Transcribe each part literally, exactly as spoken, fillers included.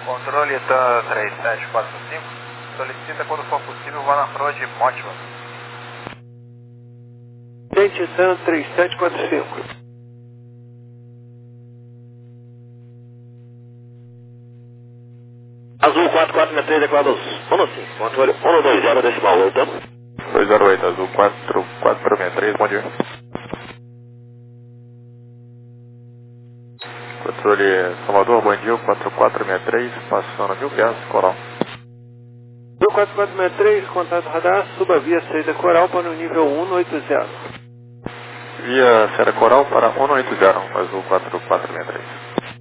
Controle TAM três sete quatro cinco, solicita quando for possível vá na prova de Motiva. Tente TAM três sete quatro cinco. Azul quatro quatro seis três, Equador. um cinco, controle um dois zero, decimal oito. dois zero oito, Azul quatro quatro seis três, bom dia. Controle Salvador, bom dia, quatro quatro seis três, passando mil pés, Coral. quatro quatro seis três, contato radar, suba via saída Coral para o nível um oito zero. Via saída Coral para um oito zero, Azul quatro quatro seis três.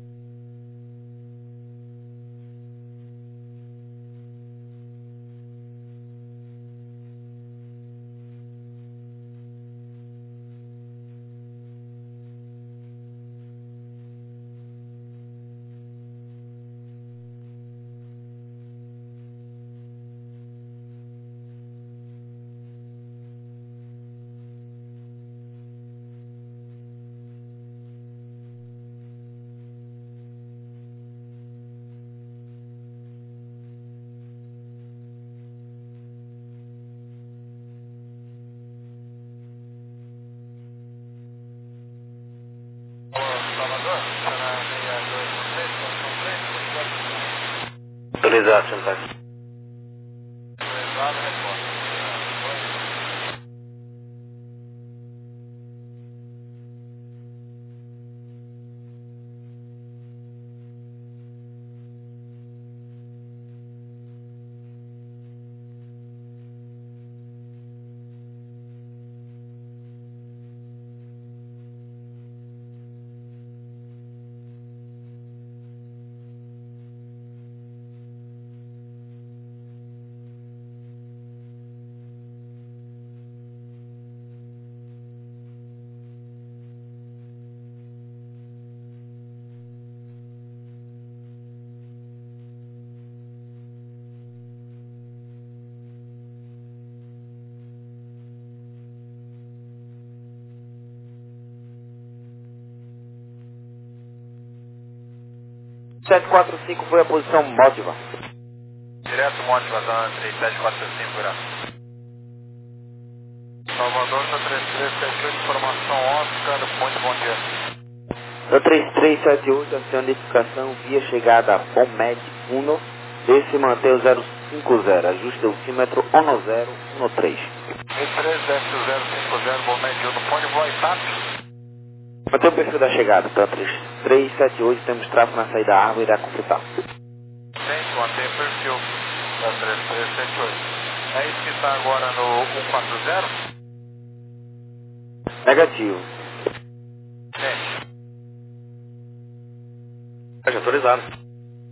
Autorizado, sentar. sete quatro cinco foi a posição Motiva. Direto Motiva, TAM três sete quatro cinco, virá. Salvador, TAM três três sete oito, informação Oscar, muito bom dia. TAM três três sete oito, aciona identificação via chegada Bommed um, desce e mantém o zero cinco zero, ajuste o ocímetro um zero um três. três três desce zero cinco zero, Bommed um, pode voar e TAP? Mantém o perfil da chegada, TAM três três sete oito, temos tráfego na saída da árvore, irá completar. Sim, mantém o perfil da três três sete oito. É isso que está agora no cento e quarenta? Negativo. Sim. Já autorizado.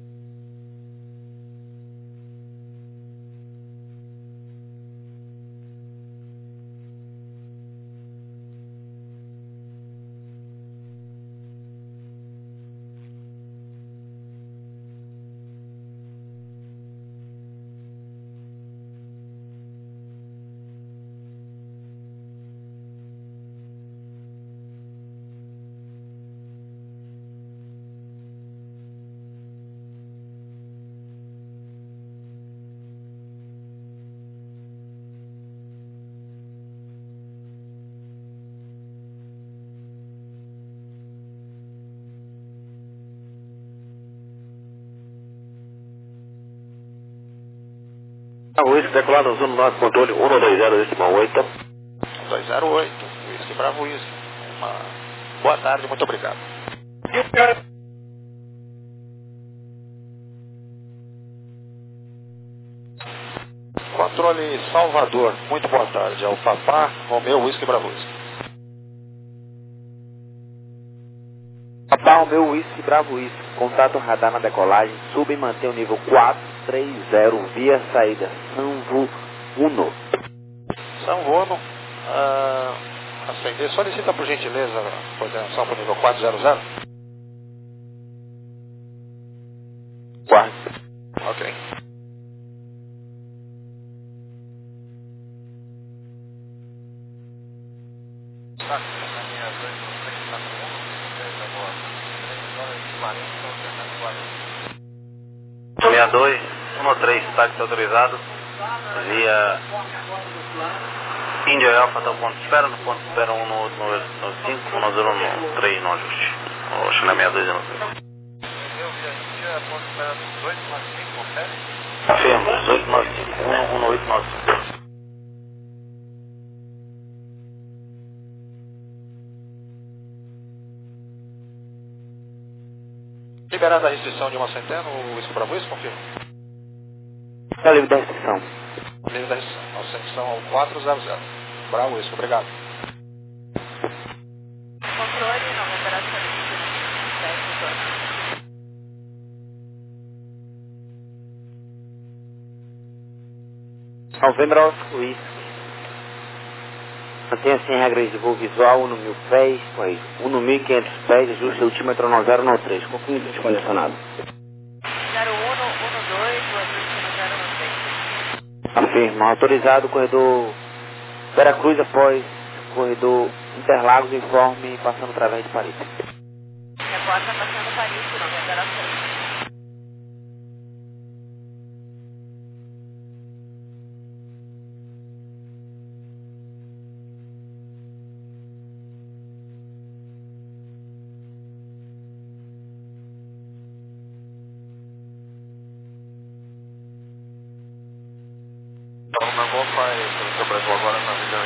O whisky decolado usando nosso controle um dois zero, decimal oito. dois zero oito, Whisky Bravo Whisky. Uma boa tarde, muito obrigado. Controle Salvador, muito boa tarde. É o Papá Romeu Whisky Bravo Whisky. Papá Romeu Whisky Bravo Whisky, contato radar na decolagem, suba e mantém o nível quatro três zero via saída Sanvo um. Sanvono, uh, acender, solicita por gentileza a coordenação para o nível quatro zero zero. Guarde. Ok. Tá, na minha dois três quatro um, agora três horas e quarenta, então quarenta. dois um três, táxi autorizado, via Índia Alfa até o ponto de espera, no ponto de espera um no cinco, um no zero no três no ajuste. O China sessenta e dois no três. Eu via Índia, ponto de espera dezoito nove cinco, confere? Afirmo, dezoito nove cinco, um oito nove cinco. Liberada a restrição de uma centena, o Whisky Bravo Whisky, confirma? Está livre da restrição. Livre da restrição. Nossa restrição ao quatrocentos. Bravo Whisky, obrigado. Controle, não, operação de Novembro Oscar Whisky. Mantenha sem regras de voo visual, um no mil pés, pois um no mil e quinhentos pés, ajuste altímetro no zero no três. Confirme o condicionado. zero um, um dois, o ajuste no zero no três. Afirma, autorizado, corredor Veracruz após corredor Interlagos, informe, passando através de Paris. Reporta passando Paris, Novembro Oscar. Agora na região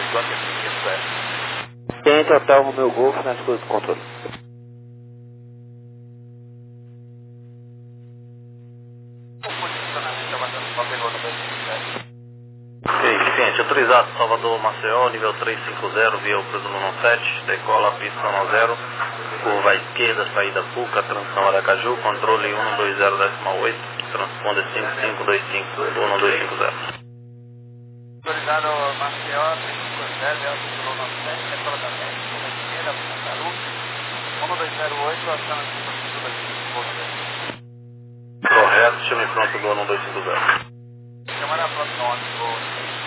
de Tente Hotel Romeu Golf nas coisas do controle. Cliente autorizado, Salvador Maceió, nível trezentos e cinquenta, via o Cruzeiro no sete, decola pista no zero, curva à esquerda, saída Puca, transição Aracaju, controle um dois zero oito, transponder cinco cinco dois cinco um dois cinco zero. Autorizado Maceió, trezentos e cinquenta, via o Cruzeiro no sete, decola da leste, curva à esquerda, Pucaru, um dois zero oito, ação na pista do dois cinco zero. Correto, chame pronto do um dois cinco zero. Chama na próxima hora do voo.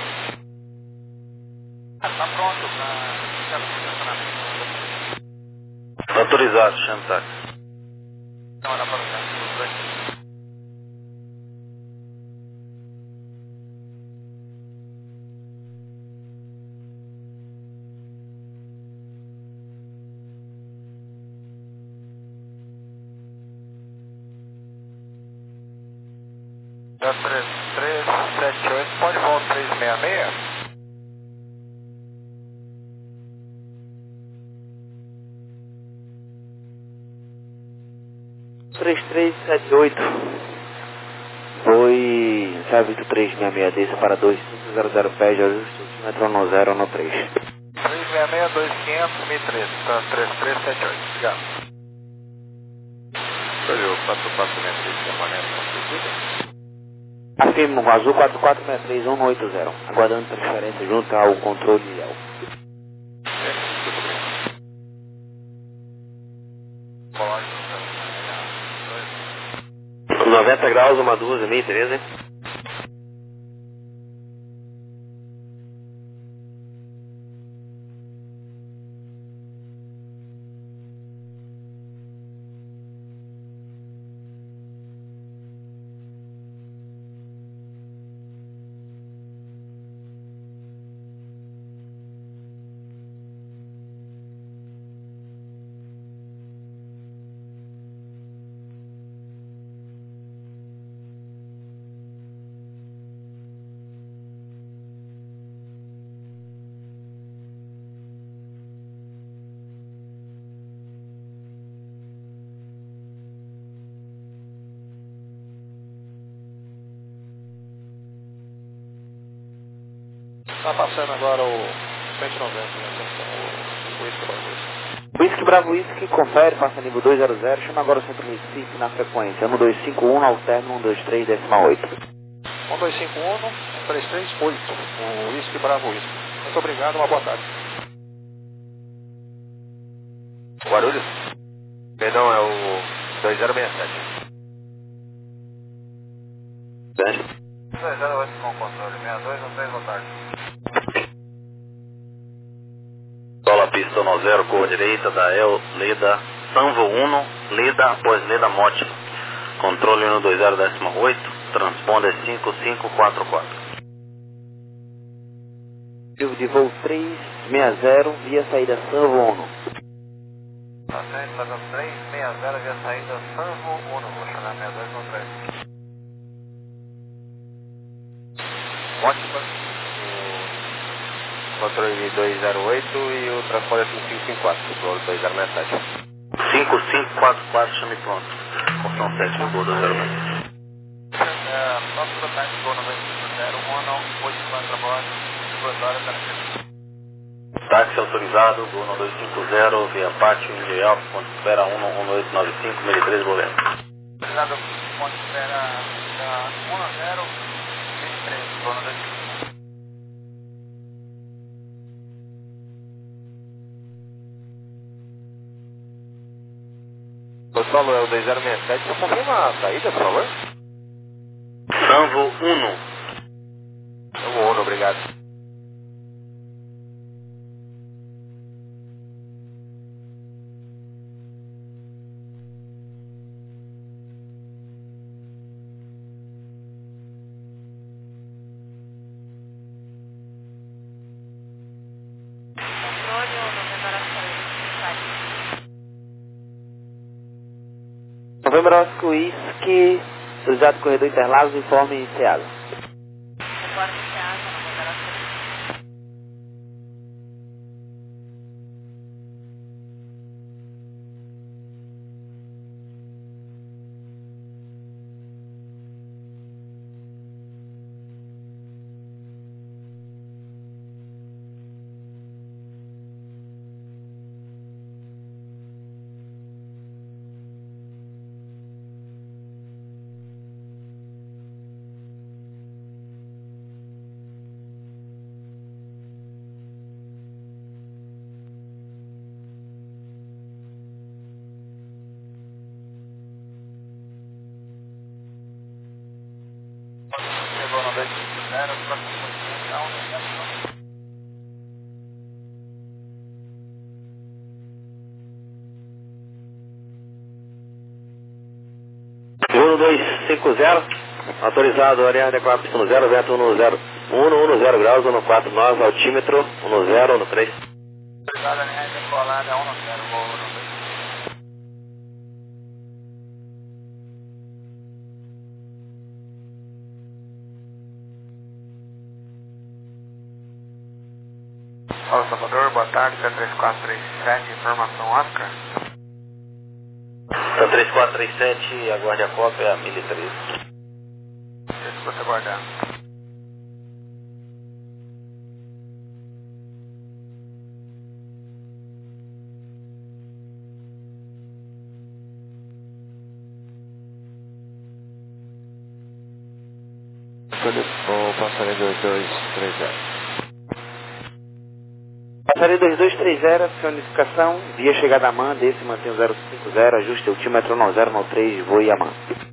Está pronto para estacionamento. Autorizado, chame táxi. Chama na próxima hora. três três sete oito, pode voar três seis seis? três três sete oito. Foi Savito três seis seis, desça para dois cinco zero zero pés, ajuste altímetro no zero no três. três seis seis, dois quinhentos, mil e três, tá, três três sete oito, obrigado. Olha, quatro quatro seis três, permanece na subida. Afirmo, azul quatro quatro seis três um oito zero, aguardando transferência junto ao controle L. noventa graus, uma duas e meia, Tereza. Está passando agora o cento e noventa, né? O Whisky Bravo Whisky. Whisky Bravo Whisky, confere, passa nível dois zero zero, chama agora o centro Recife na frequência um dois cinco um, ao término um dois três, décima oito. um dois cinco um, um três três oito, o Whisky Bravo Whisky. Muito obrigado, uma boa tarde. Guarulhos? Perdão, é o dois zero seis sete. dois zero oito com controle, sessenta e dois ou três, boa tarde. Sola pista no zero, cor direita da El Leda Sanvo um, Leda após Leda Mote. Controle um dois zero oito, transponder cinco cinco quatro quatro. De voo três seis zero via saída Sanvo Uno. Aceito, fazendo três seis zero via saída Sanvo Uno, vou chegar seis dois um três. Ótima. O controle dois zero oito e o transponder cinco cinco cinco quatro, o dois zero seis sete. cinco cinco quatro quatro, chame pronto. Porção sete do Gol dois zero seis. É, próximo do time, Gol dois cinco zero, Uno, oito quatro a bordo, duas horas, tá. Táxi autorizado, Gol dois cinco zero, via Pátio, Índia Alfa, ponto de espera um um oito nove cinco, mil e três, Governo. Autorizado, ponto de espera um zero, mil e três, Gol dois cinco zero. Pessoal, é o dois zero seis sete, só confirma a saída, por favor? Sanvo Uno. Sanvo Uno, obrigado. Controle ou November Oscar November Oscar Whisky, autorizado corredor Interlagos, informe iniciado. Reporte iniciado, November Oscar Gol dois cinco zero, próximo continente, a um zero. Gol dois cinco zero, autorizado, área adequada, pista zero, vento um zero um, um zero graus, um quatro nove, altímetro, um zero, um três. Autorizado, área decolada, um zero, Gol dois cinco zero. Fala, Salvador, boa tarde, P três quatro três sete, informação Oscar. três quatro três sete, aguarde a cópia, mil e três. Escuta aguardando. Vou passar em dois dois três zero. Passaria dois dois três zero, acione notificação, via chegada a M A N, desse mantém o zero cinco zero, ajuste altímetro nove zero nove três, voe a M A N.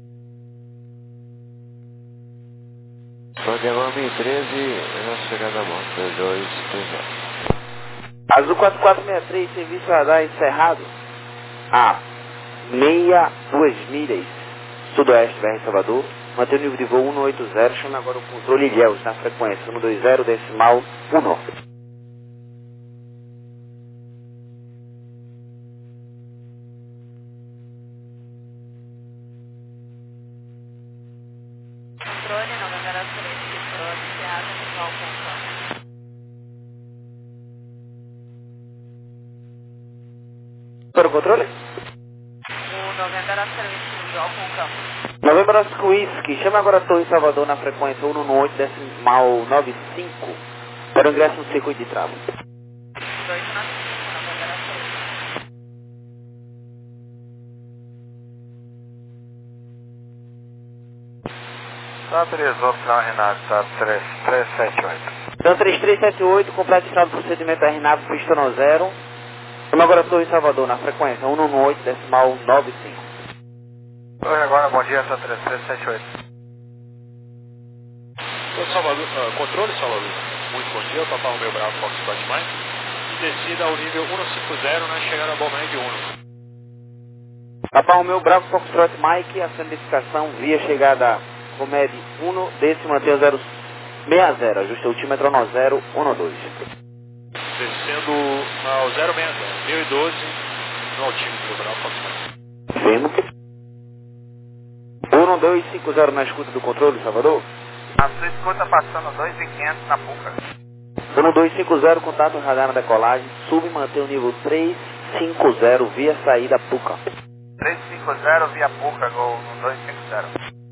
Programa mil e treze, na chegada a mão, dois dois três zero. Azul quatro quatro seis três, serviço radar encerrado. A meia duas milhas, sudoeste, B R Salvador. Mantém o nível de voo cento e oitenta, chama agora o controle Ilhéus na frequência cento e vinte, decimal um. Controle, November Oscar Whisky, iniciado, visual ponto. Para o controle? O November Oscar Whisky, visual ponto. November Oscar Whisky, chama agora a Torre Salvador na frequência cento e dezenove, decimal noventa e cinco, para o ingresso no circuito de travo. dois nove cinco, November Oscar Whisky. Tá, beleza, opção Renato, tá três três sete oito. Então três três sete oito, completo final do procedimento R N A V, pista no zero. Chama agora a Torre Salvador na frequência cento e dezenove, decimal noventa e cinco. Oi, agora, bom dia, tá três três sete oito. Salvador, uh, controle Salvador, muito bom dia, Papai Romeu Bravo, Foxtrot Mike, e descida ao nível cento e cinquenta na chegada a Balmain um. Papai Romeu Bravo, Foxtrot Mike, a sandificação via chegada Comed um, desse mantém o zero seis zero, ajuste altímetro no zero um dois. Descendo ao zero seis zero, mil e doze no altímetro, Bravo Fox Mike. Firmo. um dois cinco zero na escuta do controle, Salvador. A sua escuta passando dois mil e quinhentos na Puca. um dois cinco zero, contato radar na decolagem, sub e mantém o nível três cinco zero via saída Puca. três cinco zero via Puca, Gol no dois cinco zero.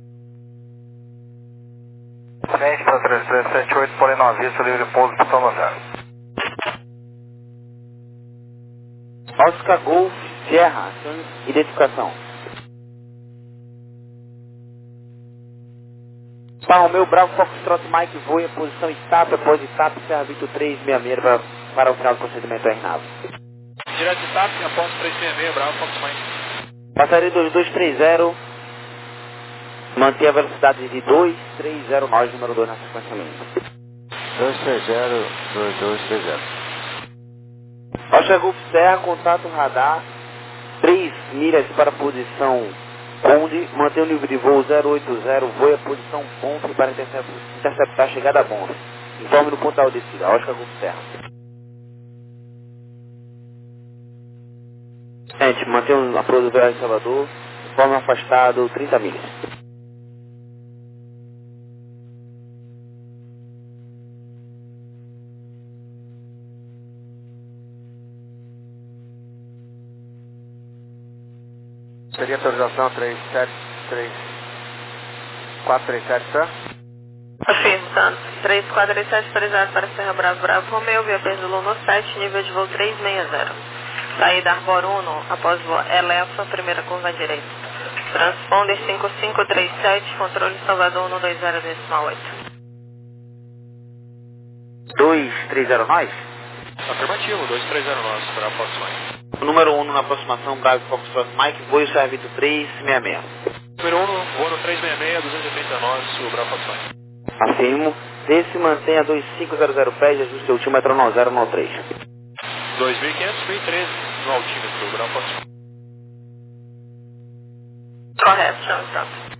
Frente para três três sete oito, Polinavista, livre pouso, pistão zero. Oscar Golf Sierra, identificação. Palmeu Bravo Foxtrot Mike voa em posição etapa após etapa, Serra Vitor três seis seis para, para o final do procedimento R nave. Direto de TAP, após três seis seis, Bravo Fox Mike. Passaria dois dois três zero, manter a velocidade de dois três zero nove, número dois na sequência linha. dois três zero, dois dois três zero. Oscar Golf Serra, contato radar, três milhas para a posição Conde, mantém o nível de voo zero oito zero, voe a posição ponto para interceptar a chegada a bonde. Informe no ponto da descida, Oscar Golf Serra. Gente, mantém o apoio do Vale de Salvador, informe afastado trinta milhas. Seria autorização três sete três quatro três sete, tá? Afirmo, tanto. três quatro três sete autorizado para Serra Bravo Bravo Romeu, via Perdulo no sete, nível de voo três seis zero. Saída Arbor um, após voo Elefa, primeira curva à direita. Transponder cinco cinco três sete, controle Salvador um dois zero decimal oito. dois três zero nós? Afirmativo, dois três zero nove, Bravo Fox Mike. Número um na aproximação, Bravo Foxtrot Mike, voe o Serra Vitor três seis seis. Número um, voando três seis seis, duzentos e oitenta e nove, o Bravo Fox Mike. Afirmo, desse mantenha dois cinco zero zero pés, ajuste o altímetro no zero um três. dois mil e quinhentos, mil e treze no altímetro, Bravo Fox Mike. Correto, chama tanto.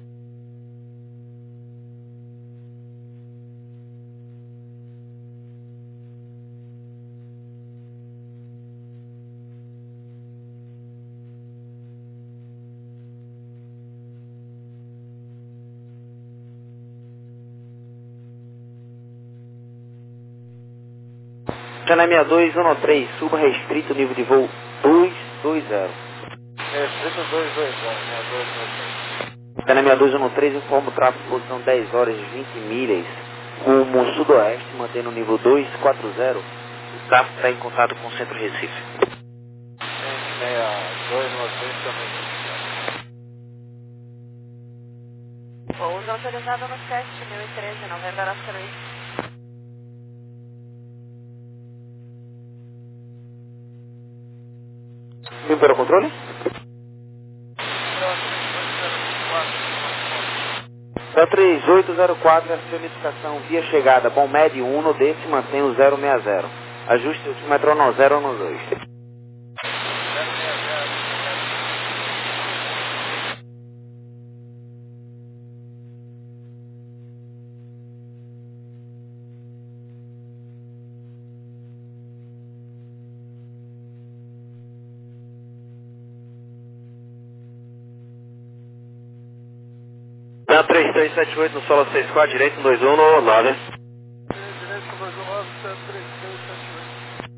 Cana sessenta e dois um três, suba restrito, nível de voo dois dois zero. Restrito dois dois zero, sessenta e dois um três. Cana sessenta e dois um três, informa o tráfego, posição dez horas e vinte milhas, rumo sudoeste, mantendo o nível dois quatro zero. O tráfego está em contato com o centro Recife. sessenta e dois um três também. Pouso autorizado no sete, mil e treze, Novembro Oscar três. Vim para o controle? Da três oito zero quatro, a unificação via chegada, bom médio um, desse mantém o zero seis zero. Ajuste o altímetro no zero um dois. Da três três sete oito no solo seis quatro, direito um dois um no nove. Direito dois um nove, três três sete oito.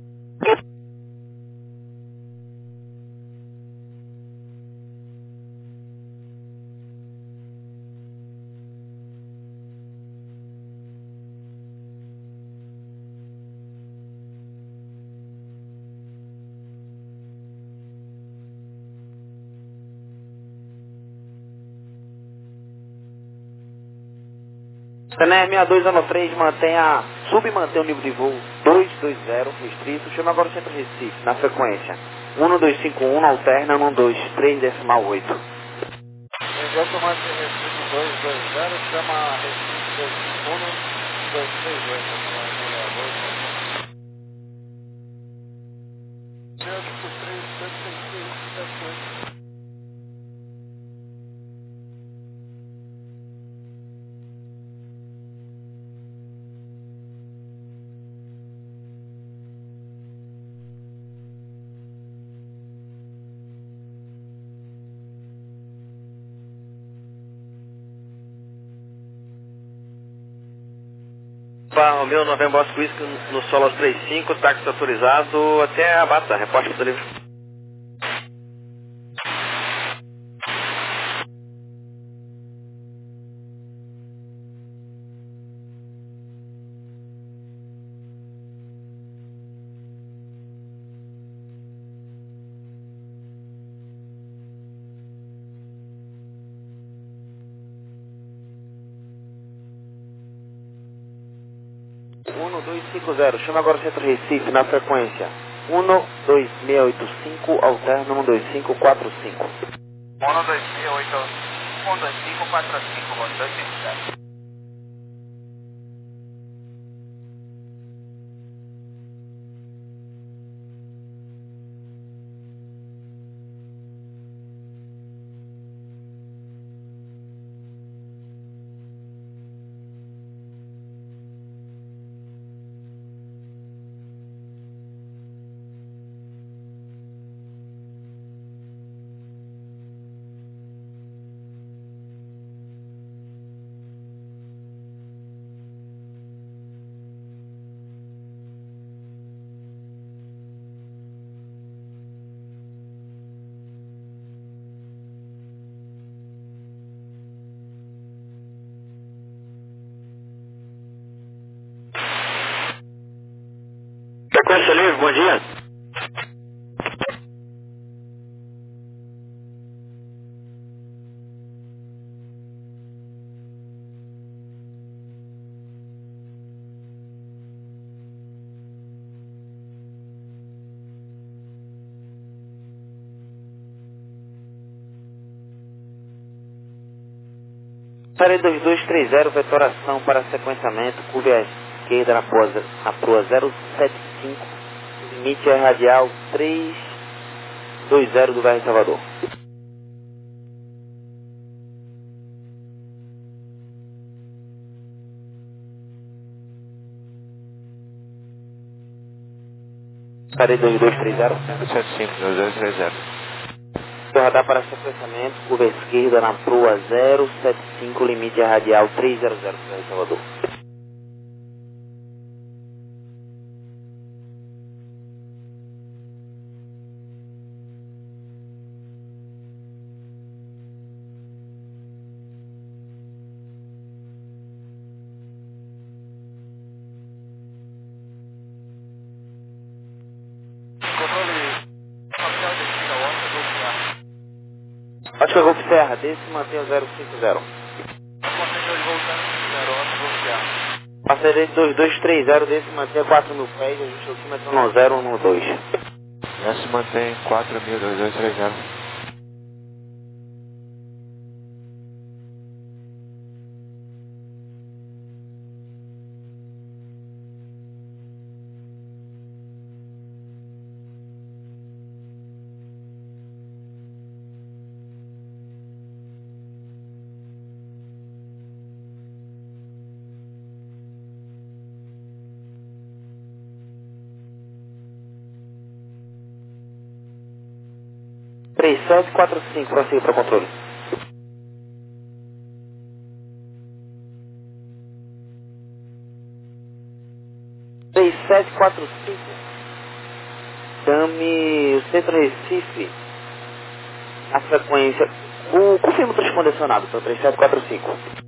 Cana sessenta e dois um três, mantenha, sub e mantém o nível de voo dois dois zero, restrito, chama agora o centro Recife, na frequência um dois cinco um, alterna um dois três decimal oito. Enviou comando de restrito dois dois zero, chama restrito dois um dois três oito. Cético três sete seis sete oito. Romeu Novembro Oscar Whisky no solo trinta e cinco, táxi autorizado até a Bata, repórter do livro. um dois cinco zero, chama agora o centro Recife na frequência um dois seis oito cinco, alterno um dois cinco quatro cinco. um dois seis oito cinco, um dois cinco quatro cinco, dois cinco zero. Frequência livre, bom dia. Parei dois dois três zero, vetoração para sequenciamento, curva à esquerda na proa, na proa zero sete cinco, limite é radial trezentos e vinte do bairro Salvador. Parei dois dois três zero. sete cinco dois dois três zero. Radar para sequenciamento, curva à esquerda na proa zero sete cinco, limite é radial trezentos do bairro Salvador. Acho que eu vou pro Serra, desse mantém o zero cinco zero. Parceria dois dois três zero, desse mantém quatro mil pés, ajuste o altímetro no zero um dois. Essa mantém quatro mil dois dois três zero. três sete quatro cinco, prossiga para o controle. três sete quatro cinco, dame o centro Recife, a frequência, o, confirma o transcondicionado para três sete quatro cinco.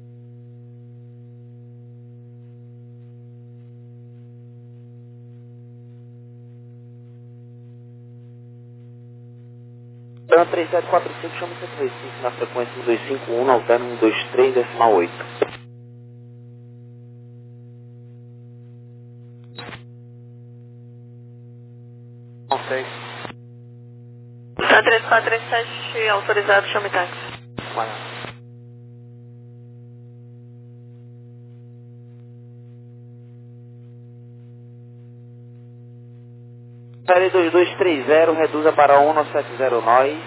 Então, três sete quatro cinco, chama o centro Recife na frequência um dois cinco um, alterno um dois três, decimal oito. Ok. Tá três quatro três sete, autorizado, chame táxi. Vai. Série dois dois três zero, reduza para um sete zero nós.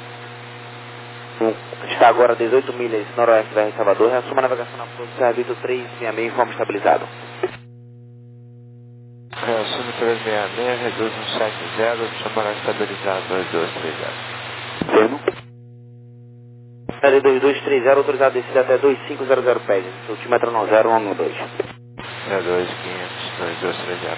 Está agora a dezoito milhas noroeste da Salvador. Reassuma a navegação na Força Serviço três seis seis, informe estabilizado. Reassume três seis seis, reduz um sete zero, chamará estabilizado dois dois três zero. Firmo. Série dois dois três zero, autorizado a descida até dois cinco zero zero pés. Altímetro no zero um dois. zero dois, quinhentos, dois dois três zero.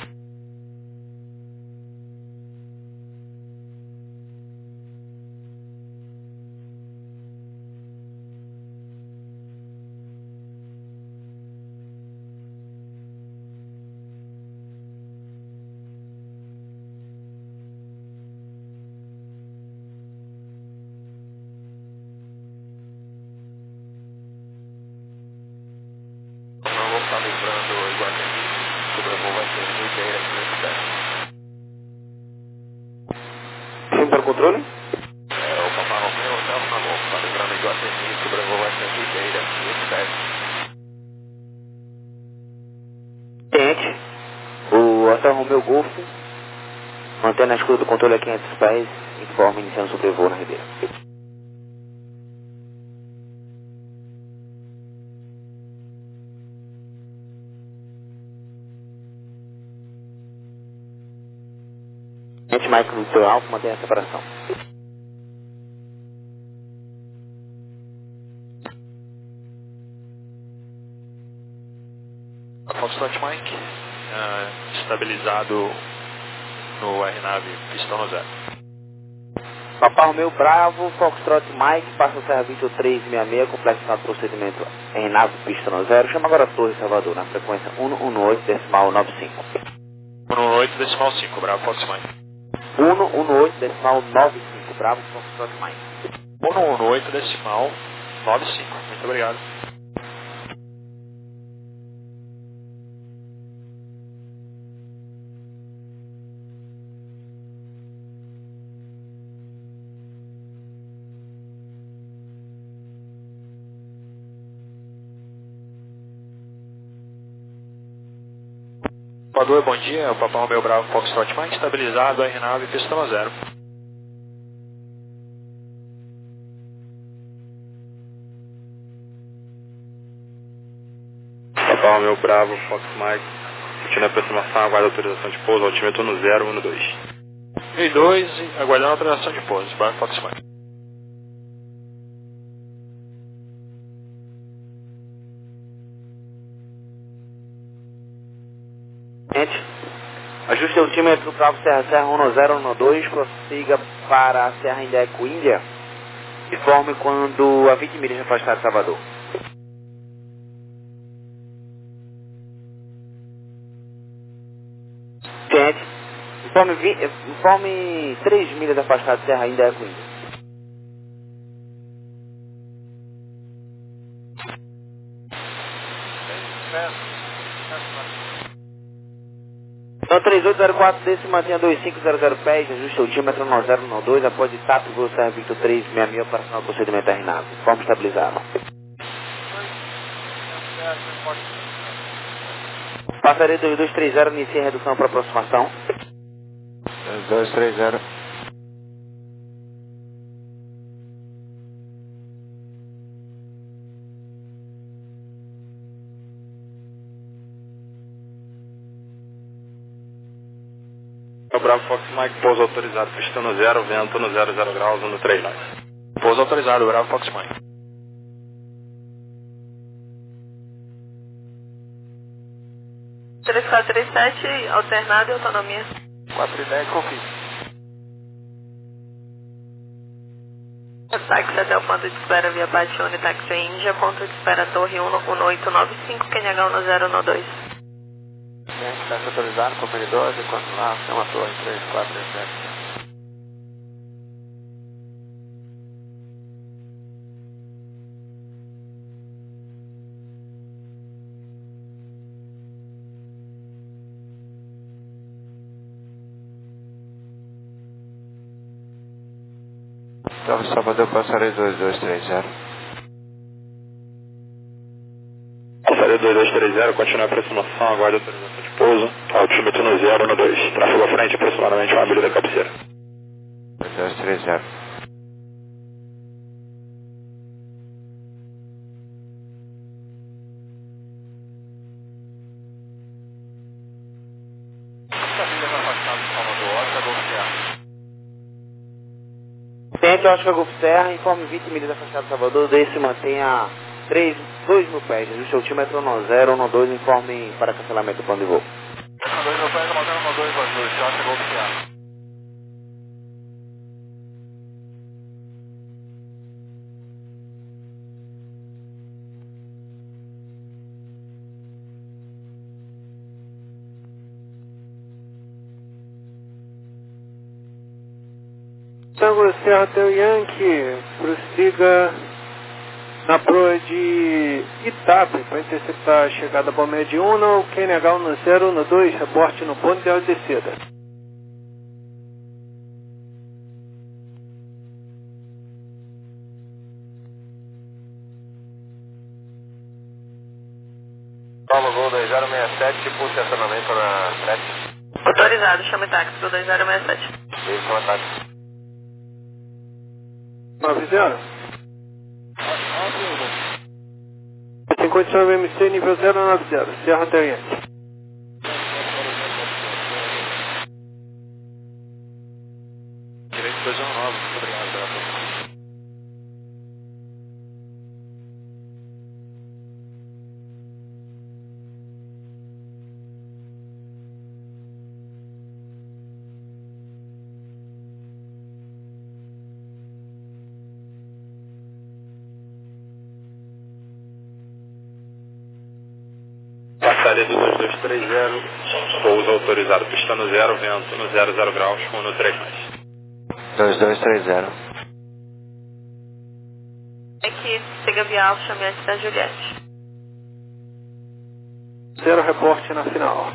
Não vou ficar lembrando o Iguatemi, sobrevoo vai ser mil Beira quinhentos e dez. Sim, para o controle? É, o Papai Romeu, Hotel Romeu, tá lembrando o Iguatemi, sobrevoo vai ser mil Beira quinhentos e dez. Cliente, o Hotel Romeu Golf, mantendo a escuta do controle a quinhentos pés, informa iniciando sobrevoo na Ribeira. Cliente Mike Victor Alfa, mantém a separação. Foxtrot Mike, uh, estabilizado no R nove, pistão no zero. Papai Romeu Bravo, Foxtrot Mike, passa o Serra vinte e três sessenta e seis, complexado o procedimento R nove, pista no zero. Chama agora a Torre Salvador, na frequência cento e dezoito, decimal nove cinco. cento e dezoito, decimal cinco, Bravo Fox Mike. cento e dezoito, decimal nove cinco, Bravo Foxtrot Mike. cento e dezoito, decimal nove cinco, muito obrigado. Padua, bom dia, o Papai Romeu Bravo Foxtrot Mike, estabilizado, R nove, pistão a zero. Papai Romeu Bravo Fox Mike, continua a aproximação, aguarda autorização de pouso, altímetro no zero um dois. mil e dois, aguardando a autorização de pouso, Bravo Fox Mike. Gente, ajuste o altímetro Bravo Serra Serra um zero um dois, prossiga para a Serra Indeco Índia. Informe quando a vinte milhas afastar de Salvador. Gente, informe, vi, informe três milhas afastado de Serra Indeco Índia. Então três oito zero quatro, desse mantenha dois cinco zero zero pés, ajuste o altímetro um zero um dois, após de TAP, voo Serra Victor três sessenta e seis, operacional procedimento R nove. Forma estabilizada. Passaria dois dois três zero, inicia a redução para aproximação. dois dois três zero. O Bravo Fox Mike, pouso autorizado, pistão no zero, vento no zero zero graus, no três nove. Pouso autorizado, Bravo Fox Mike. três quatro três sete, alternado e autonomia. quatro e dez, confio. Táxi até o ponto de espera via Patione, táxi Índia, ponto de espera Torre um oito nove cinco, Q N H um zero um dois. Gente, táxi autorizado, companhia doze, enquanto lá, chama a Torre três quatro três sete. Torre Salvador, passarei dois dois três zero. Passaria dois dois três zero, continua a aproximação, aguarda autorização de pouso, altímetro no zero um dois. Tráfego à frente, aproximadamente uma milha da cabeceira. dois dois três zero. Família vai afastar do Salvador, Oscar Golf Serra. Tente Oscar Golf Serra, informe vinte milhas afastado de Salvador, desse mantenha três, dois mil pés, ajuste altímetro um zero um dois, informe para cancelamento do plano de voo. dois mil pés, motor um dois, ajuste, já chegou oficial. Tango Serra Hotel Yankee, prossiga na proa de Itape para interceptar a chegada da bomba de Uno, Q N H um zero um dois, reporte no ponto de descida. Paulo Gol dois zero seis sete, pulse acionamento na frete. Autorizado, chame táxi do dois zero seis sete. Isso, chama táxi. nove zero. Tem condição M C nível zero nove zero, Serra Hotel Yankee. Direito dois um nove, muito obrigado pela atenção. Passaria do dois dois três zero, pouso autorizado, pista no zero, vento no zero zero graus, com no três mais. dois dois três zero. É que siga via Alfa, chame antes da Juliette. Zero reporte na final.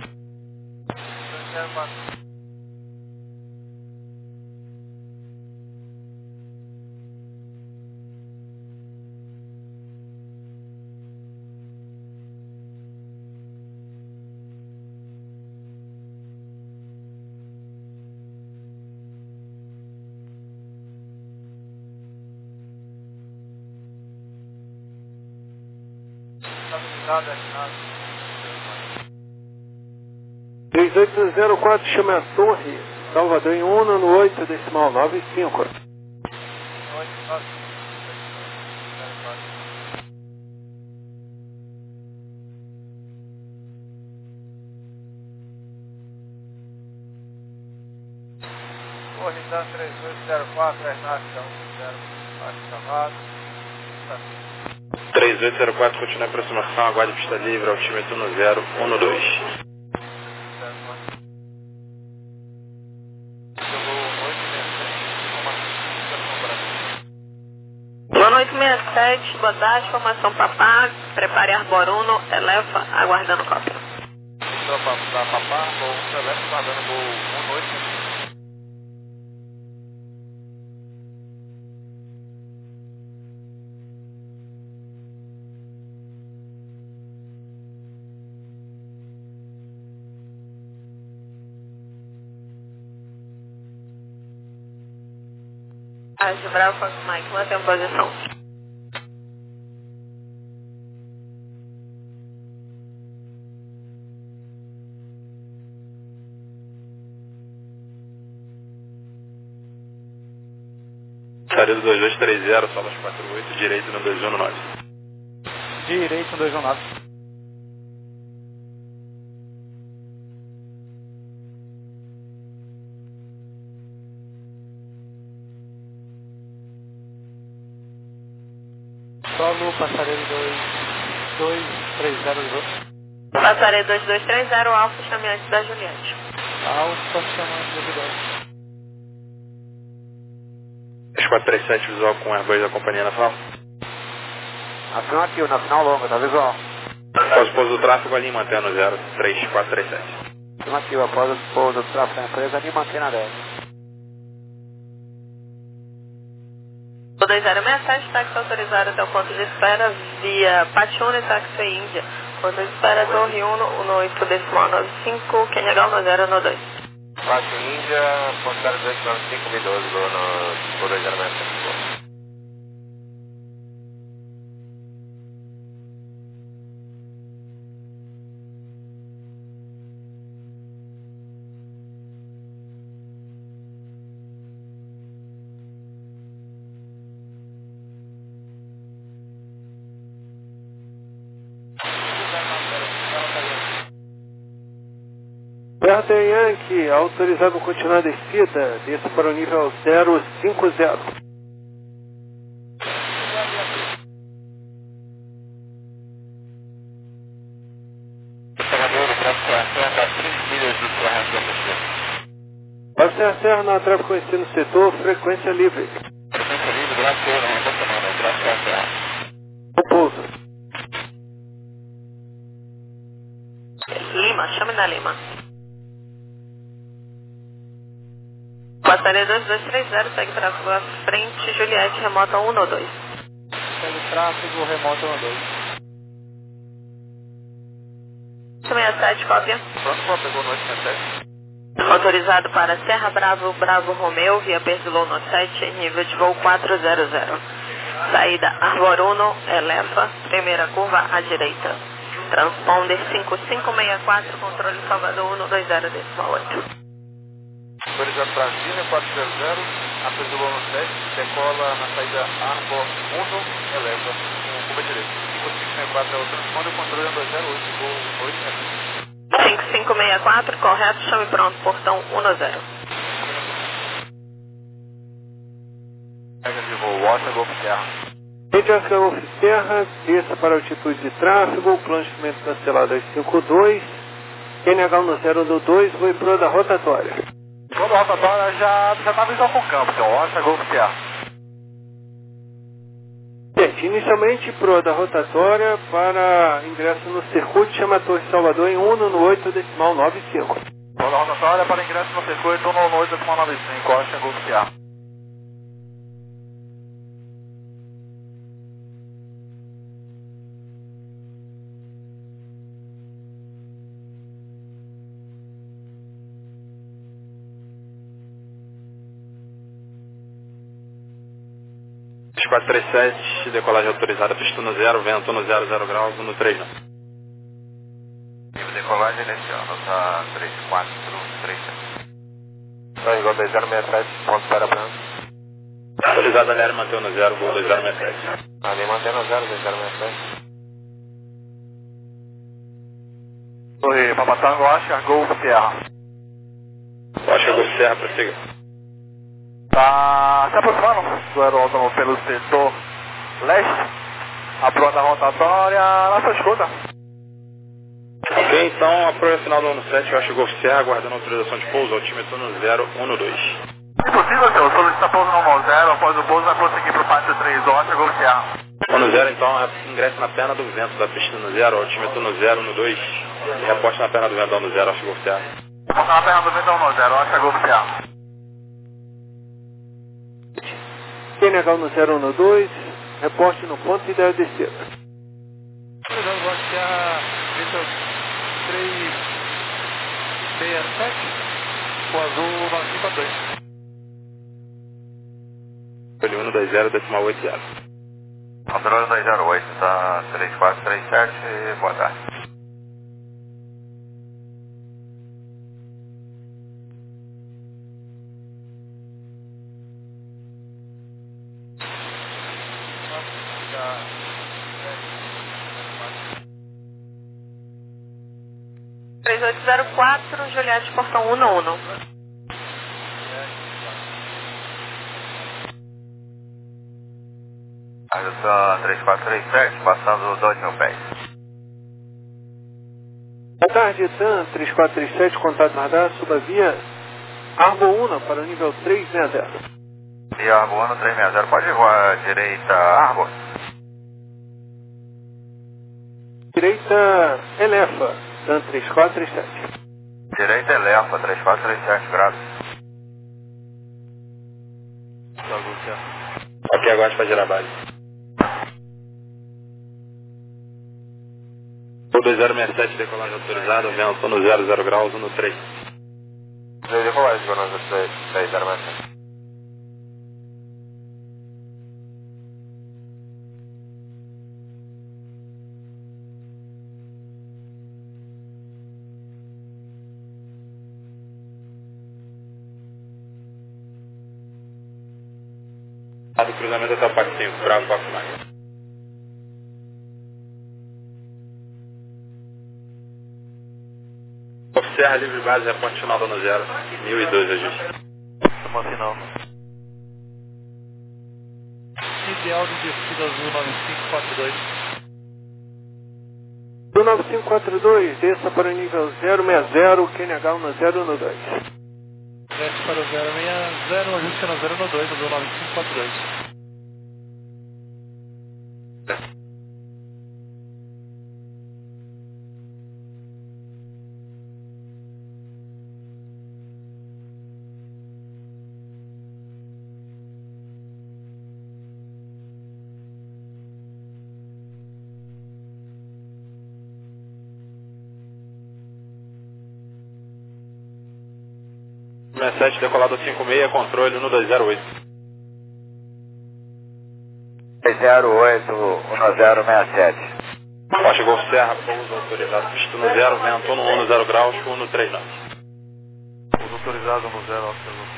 três oito zero quatro, chame a torre, Salvador em Uno, no oito, decimal nove cinco. Corridão três oito zero quatro, Renato, um zero, quatro cavalos. três oito zero quatro, continua a aproximação, aguarde pista livre, altímetro no zero um dois. Plano oito seis sete, boa tarde, formação Papá, prepare Arbor Uno, eleva, aguardando cópia. Tropa da Papá, voo um, eleva, aguardando voo um oito. A Gibral Fox Mike, mantém posição. Passaria do dois dois três zero, solas quatro oito, direito no dois um nove. Direito dois um nove. Solo, passareiro dois dois três zero. Passarei dois dois três zero, Alfa, chame antes da Juliette. Alfa, chamando de Juliette. três quatro três sete, visual com Airbus da companhia na final. Afirmativo, na final longa, tá visual. Após o pouso do tráfego, ali mantendo zero três quatro três sete. Afirmativo, após o pouso do tráfego da empresa, ali mantém na dez. O dois zero seis sete, táxi autorizado até o ponto de espera via Patiuna e táxi Índia. Ponto de espera Torre Uno, no oito decimal nove cinco, Q N H um zero um dois. Táxi Índia, ponto zero dois nove cinco, V doze, no dois zero seis sete. Hotel Yankee, autorizado a continuar a descida, desça para o nível zero cinco zero. Passa a serra na tráfego conhecido no setor, frequência livre. Frequência livre, graças a Deus, boa semana, graças a Deus. O pouso. Lima, chame na Lima. Passaria dois dois três zero, segue para a frente, Juliette, remota um um dois. Segue tráfego, remoto um dois. oito seis sete, cópia. Pronto, pegou no oito seis sete. Autorizado para Serra Bravo, Bravo Romeu, via Persilou no sete, nível de voo quatro zero zero. Saída Arbor Uno, Elefa, primeira curva à direita. Transponder cinco cinco seis quatro, controle Salvador um dois zero oito. Autorizado Brasília, quatro zero zero, a Persilou no sete, decola na saída Arbor Uno, Eleva, com curva direita. cinco cinco seis quatro é o transponder, controle um dois zero oito, voo oito sete. cinco cinco seis quatro, correto, chame pronto, portão um zero. Pega de voo, Oscar Golf Serra. Entre a Golf Serra, desça para altitude de tráfego, plano de instrumento cancelado às cinco dois, Q N H no zero um dois, voo pro da rotatória. Toda a rotatória já está visual com o campo, então Oscar Golf Serra. Gente, inicialmente pro da rotatória para ingresso no circuito, chama Torre Salvador em um no oito decimal nove cinco. Toda a rotatória para ingresso no circuito um no oito decimal nove cinco, Oscar Golf Serra. quatro três sete, decolagem autorizada, pista no zero, vento no zero zero graus, no três não. Decolagem iniciando, tá três quatro três sete. Tá igual dois zero seis sete, ponto para branco. Autorizado a L R mantém no zero, voo dois zero seis sete. Ali mantém no zero, dois zero seis sete. Torre Papatango, Oscar Golf Serra. Oscar Golf Serra, prossiga. Tá se aproximando do aeródromo pelo setor leste, a proa da rotatória na sua escuta. Ok, então a proa final do ano sete, Oscar Golf Serra, aguardando autorização de pouso, altímetro no zero um dois. Se possível, senhor, solicita pouso no zero, após o pouso vai prosseguir para o pátio três, Oscar Golf Serra. um zero, então, ingresse na perna do vento da pista no zero, altímetro no zero um dois, e reposte na perna do vento no zero, Oscar Golf Serra. Reposte na perna do vento no zero, Oscar Golf Serra. Q N H no zero um dois, reporte no ponto e da descida. Autorizado Golf Serra, Vitor três seis sete, com azul nove cinco dois. Folha um dois zero, decimal oito zero. Controle dois zero oito, tá três quatro três sete, boa tarde. três oito zero quatro, Juliette, portão um um. Ajuda três quatro três sete, passando dois mil pés. Boa tarde, TAM três quatro três sete, contato radar, suba via Arbor Uno para o nível três seis zero. Via Arbor Uno três seis zero, pode voar direita Arbor? Direita Elefa, TAM três quatro três sete. Direita Elefa, três quatro três sete, graças. Ok, aguarde para girar a base. dois zero seis sete, decolagem autorizada, vento no zero zero graus, no três. Decolagem, três zero seis sete. Do cruzamento até o Parque cinco, Bravo, Fox Mike. Serra Livre Base, reponte final dando zero, mil e dois ajuste. Tamo final. Ideal de descida azul nove cinco quatro dois. Do nove cinco quatro dois, desça para o nível zero seis zero, Q N H um zero um dois. Desce para o zero seis zero, ajuste no zero um dois, azul nove cinco quatro dois. sessenta e sete, decolado cinco seis, controle um dois zero oito. zero oito um zero seis sete. Fox Golf Serra, pouso autorizado, pista no zero, vento no zero graus, um três nove. Pouso autorizado no zero, Oscar.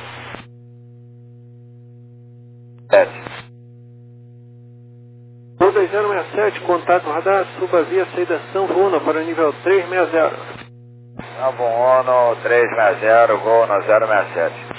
sete. um dois zero seis sete, contato radar, suba via saída São Vuno para o nível três seis zero. São Uno três seis zero, gol no zero seis sete.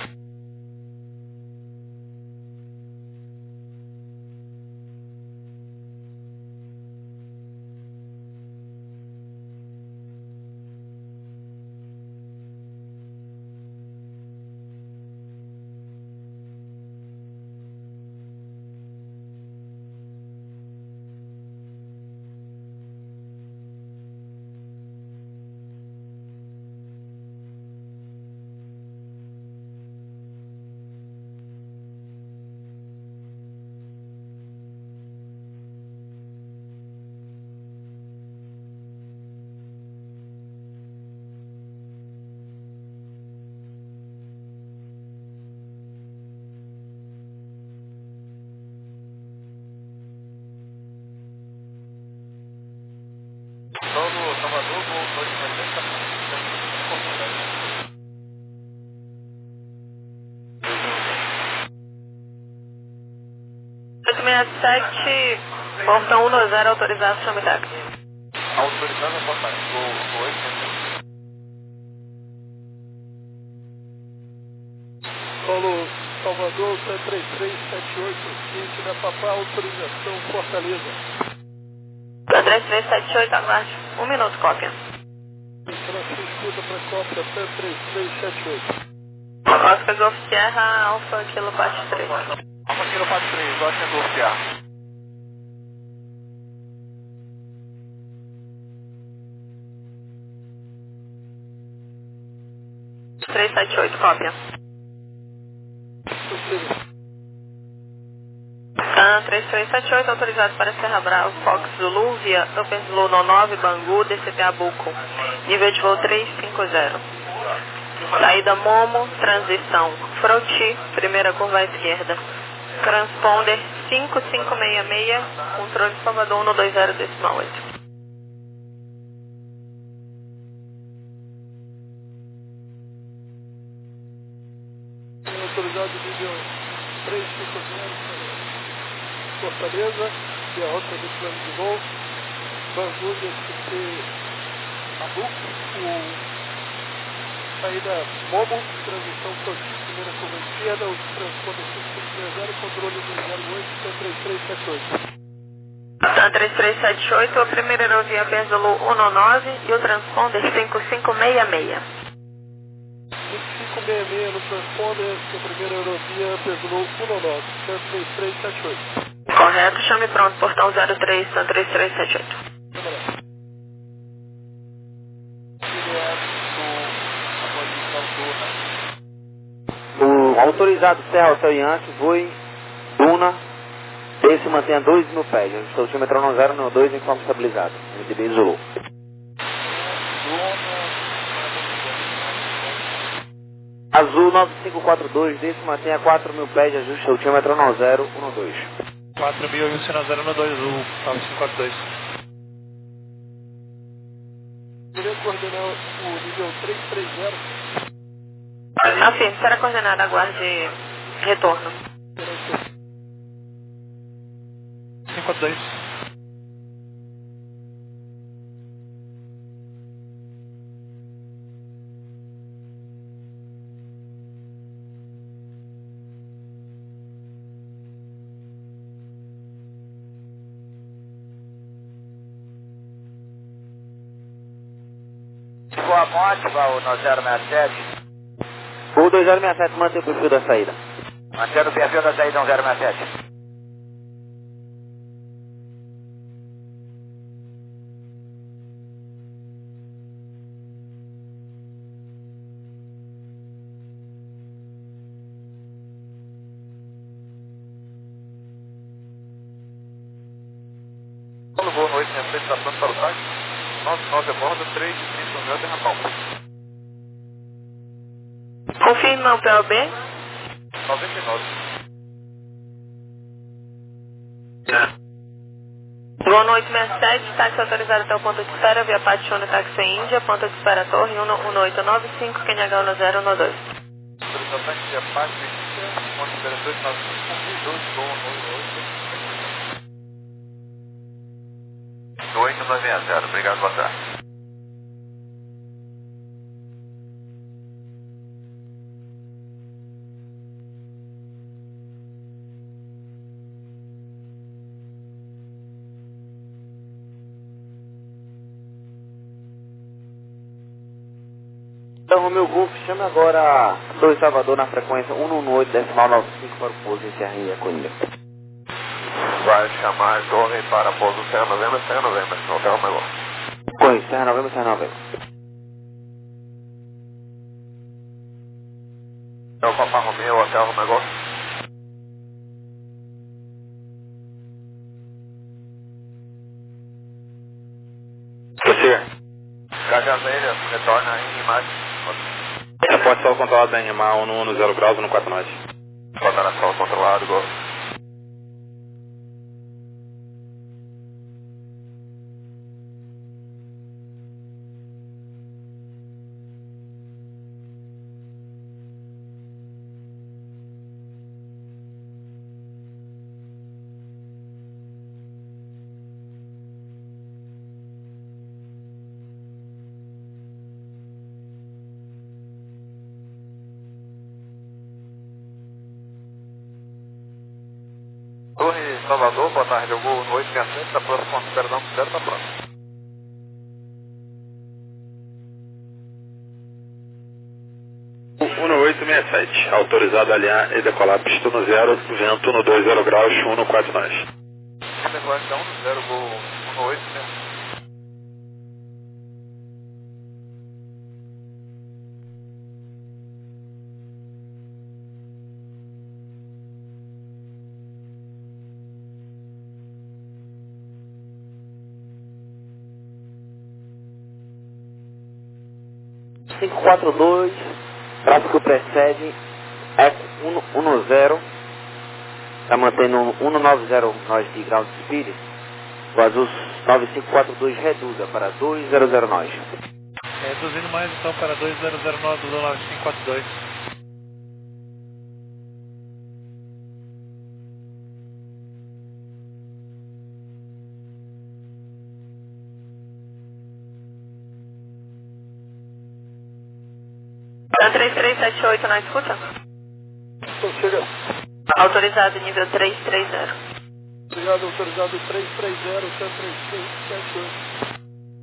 Paulo, Salvador, gol dois seis zero. oito seis sete, portão um zero, autorizado, chame táxi. Autorizado a portaria. Gol oito seis zero. Paulo, Salvador, três três sete oito, cinco, da Papá, autorização, Fortaleza. três três sete oito, aguarde. Um minuto, cópia. Francisco para cópia, três três sete oito. Oscar Golf Sierra, Alfa Kilo Parte três. Alfa Kilo Parte três, Oscar Golf Sierra. três sete oito, cópia. Ah, três três sete oito, autorizado para Serra Bravo, Fox Zulu, via Upper Zulu no nove, Bangu, D C P A Buco. Nível de voo três cinco zero. Saída Momo, transição. Froti, primeira curva à esquerda. Transponder cinco cinco seis seis, controle Salvador um dois zero decimal oito. Autorizado nível três cinco zero, Fortaleza, e a rota do plano de voo, Bangu, D C P Abuco, o saída Momo, transição Froti, primeira curva à esquerda, o transponder cinco cinco seis zero, controle do zero oito, três três sete oito. Tá, três três sete oito, a primeira aerovia Perzolo um nove e o transponder cinco cinco seis seis. cinco cinco seis seis no transponder, que é a primeira aerovia Perzolo um nove, três três sete oito. Correto, chame pronto, portão zero três, três três sete oito. O autorizado Serra Hotel Yankee, voe Duna, esse mantenha dois mil pés, o altímetro no zero no dois em forma estabilizada, M D B Zulu. Azul nove cinco quatro dois, desse mantenha quatro mil pés de ajuste altímetro no zero um dois. quatro mil e um zero no dois, o nove cinco quatro dois. Queria coordenar o nível três três zero. Afirme, será coordenada, aguarde retorno. cinco quatro dois. a ponte, voo no zero seis sete. Voo dois zero seis sete, mantém o perfil da saída. Mantendo o perfil da saída um zero seis sete. Voo no oito seis sete, está pronto para o táxi. nove nove a bordo, três trinta e um, derrapar. Confirma o P O B. noventa e nove. Voo no oito seis sete, táxi autorizado até o ponto de espera, via Pachona, táxi Índia, ponto de espera Torre um oito nove cinco, Q N H um zero um dois. Autorização de Apache Índia, ponto de espera dois nove cinco, dois, voo no oito. oito nove zero, obrigado, boa tarde. Então, Romeu Golf, chame agora dois Salvador na frequência um um oito decimal nove cinco para o pouso em Serrinha, Coimbra. Vai chamar torre para pouso Serra Novembro, Serra Novembro, Hotel Melhor. Correio, Serra Novembro, Serra Novembro. É o Papa Romeu, Hotel Romeu. Você. Cagazeira, retorna em imagem. É, pode só controlado em Yamaha um um zero graus no quatro nove. Bota na sala controlado, gol. Torre Salvador, boa tarde, eu vou no oito seis sete, está próximo, perdão, zero, está pronto. um oito seis sete, autorizado a alinhar e decolar pista no zero, vento no dois zero graus, um no quatro nove. Decolar um no zero, vou um no oito seis sete. cinco quatro dois, tráfego que o precede é um um zero, está mantendo um nove zero nove de ground speed, o azul nove cinco quatro dois reduza para dois zero zero nove. Reduzindo mais então para dois zero zero nove do nove cinco quatro dois. três três sete oito na escuta? Então chega. Autorizado nível três três zero. Obrigado, autorizado três três zero, sete três seis, sete oito.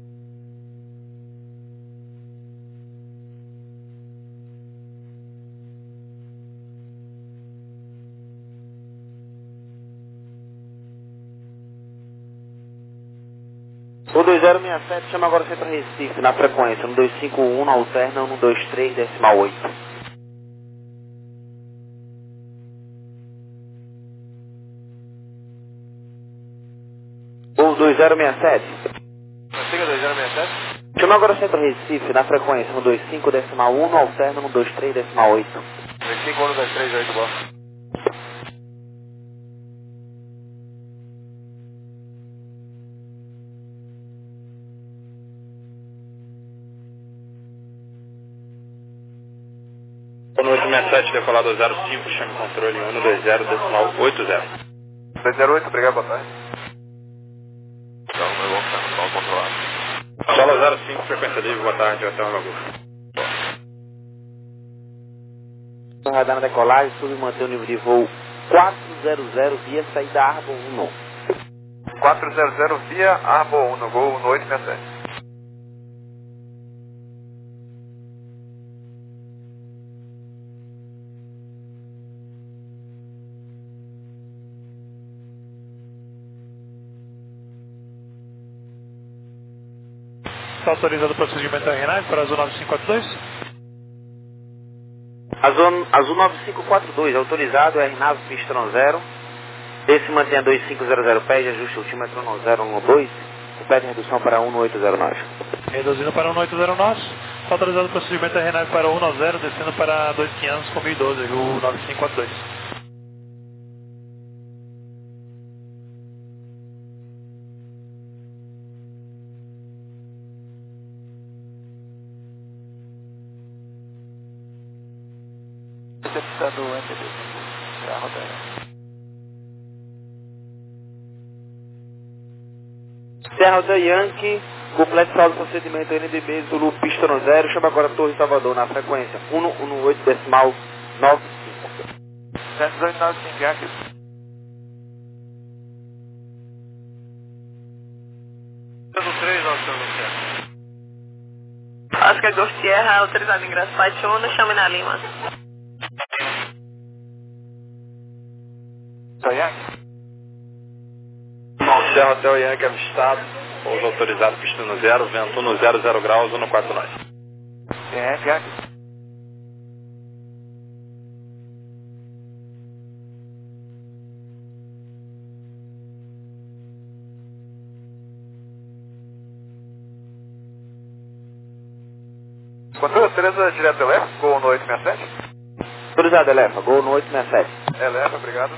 O dois zero seis sete chama agora sempre Recife, na frequência um dois cinco um, alterna um dois três decimal oito. O dois zero seis sete. Siga dois zero seis sete. Chama agora sempre Recife, na frequência um dois cinco decimal um, alterna um dois três decimal oito. dois cinco um, dois três oito, boa. um oito seis sete, decolado zero cinco, chame controle um dois zero decimal oito zero. dois zero oito, obrigado, boa tarde. Então, eu vou ficar no solo controlado. Solo zero cinco, frequência livre, boa tarde, Hotel Magu. O radar na decolagem, sub manter o nível de voo quatrocentos via saída Arbor um. quatrocentos via Arbor um, gol no oito seis sete. Está autorizado o procedimento R nove para azul nove cinco quatro dois? Azul, azul nove cinco quatro dois, autorizado, R nove pista zero. Esse mantém a dois cinco zero zero, pede ajuste altímetro no zero um dois. E pede redução para um oito zero nove. Reduzindo para um oito zero nove. Está autorizado o procedimento R nove para um zero, descendo para dois quinhentos com mil e doze, o nove cinco quatro dois. Receptando o M D B. Serra Roda Yankee. Serra Roda Yankee, completo saldo procedimento N D B, Zulu pista zero, chama agora Torre Salvador na frequência um um oito decimal nove cinco. cento e dois nove cinco, Yankee. três, Alcântara. Oscar Golf Sierra, autorizado ingresso Flight um, chame na Lima. Yankee. Serra Hotel Yankee avistado, pouso autorizado, pista no zero, vento no zero zero graus, um quatro nove. Yankee, Yankee. Controle treze, direto Elefa, Gol no oito seis sete. Autorizado, Elefa, Gol no oito seis sete. Elefa, obrigado.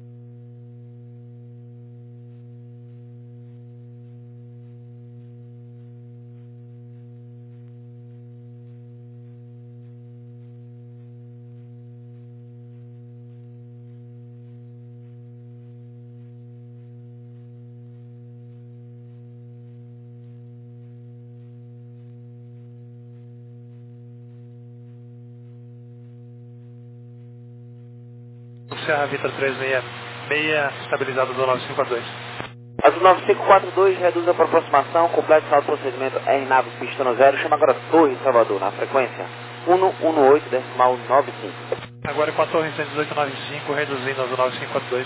Serra Vitor três seis seis, estabilizado do nove cinco quatro dois. Azul nove cinco quatro dois, reduz a aproximação, completo saldo procedimento R nove pista zero, chama agora Torre Salvador na frequência um um oito decimal nove cinco. Agora com a torre cento e dezoito nove cinco, reduzindo azul nove cinco quatro dois.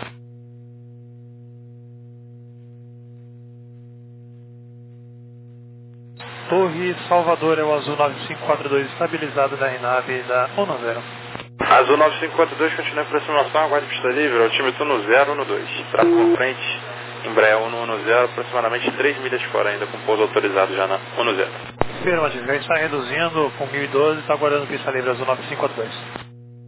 Torre Salvador é o azul nove cinco quatro dois, estabilizado da R nove da um zero. Azul nove cinco quatro dois, continua em aproximação, aguarde pista livre, altímetro no zero um dois. Tráfego com frente, Embraer um um zero, aproximadamente três milhas fora ainda, com pouso autorizado já na um zero. Afirmativo, já está reduzindo com mil e doze, está aguardando pista livre azul nove cinco quatro dois.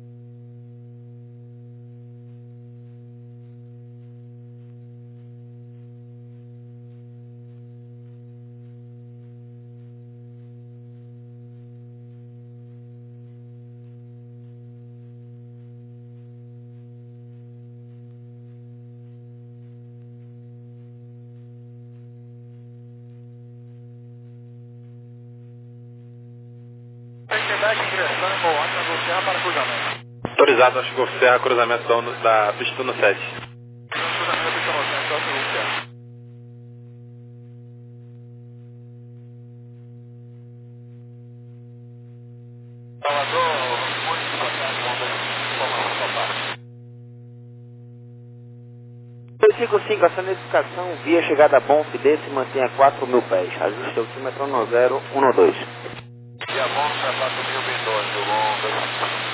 Autorizado, acho que Golf Serra, cruzamento da, da pista no sete. dois cinco cinco, essa notificação via chegada Bonf desse mantém a quatro mil pés. Ajuste altímetro no zero um dois. E a Bonf é quatro mil bem doze, o longo.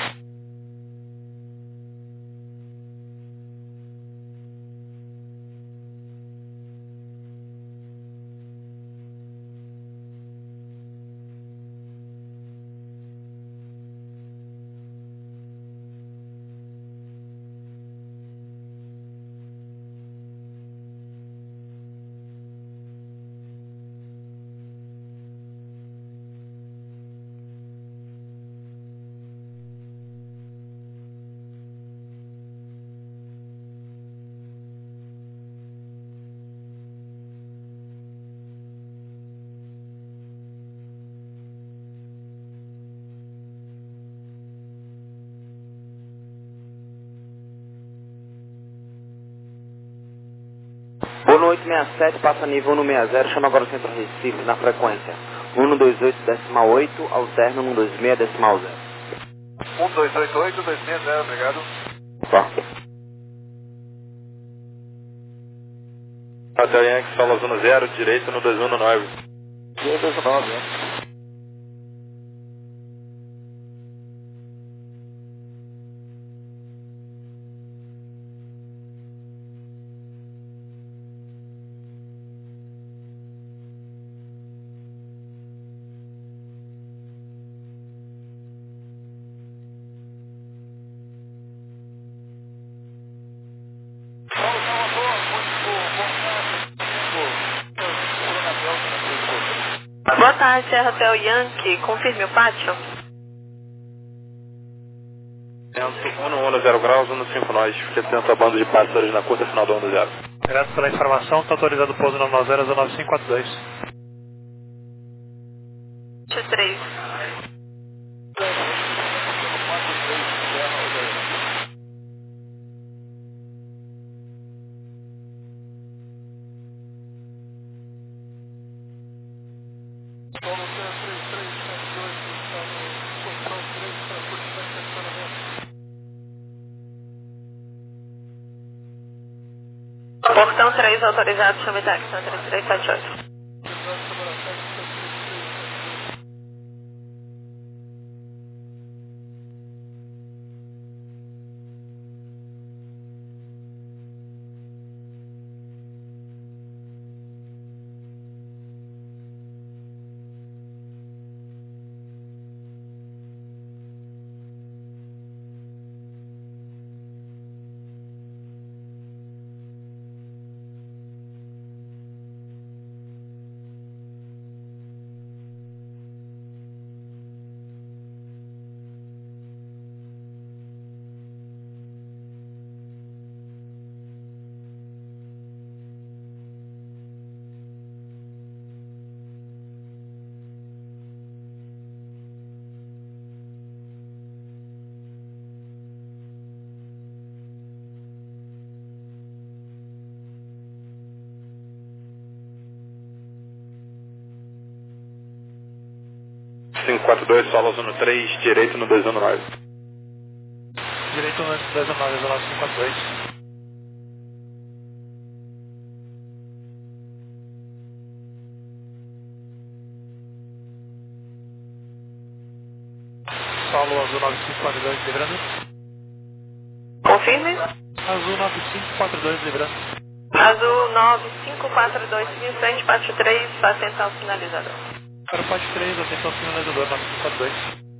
Bono oito seis sete, passa nível um seis zero, chama agora o Centro Recife na frequência um dois oito decimal oito, alterno um dois seis decimal zero. um dois oito oito, dois seis zero, obrigado. Só. Hotel Yankee, solo zero, direito no dois um nove. Dia dezenove, né? Boa tarde, Serra Hotel Yankee. Confirme o pátio. um no um zero graus, um no cinco nós. Fique atento à banda de pássaros na curta final do um zero. Graças pela informação, está autorizado o pouso no nove zero nove cinco quatro dois. vinte e três. Portão três autorizado, chame táxi na três três sete oito. cinco quatro dois, solo zona três, direito no dois um nove. Direito no dois um nove, zona cinco quatro dois. Solo azul nove cinco quatro dois, livrando. Confirme. Azul nove cinco quatro dois, livrando. Azul nove cinco quatro dois, em frente, pátio três, atenção finalizador. Para o pátio três, atenção finalizador, nove cinco quatro dois.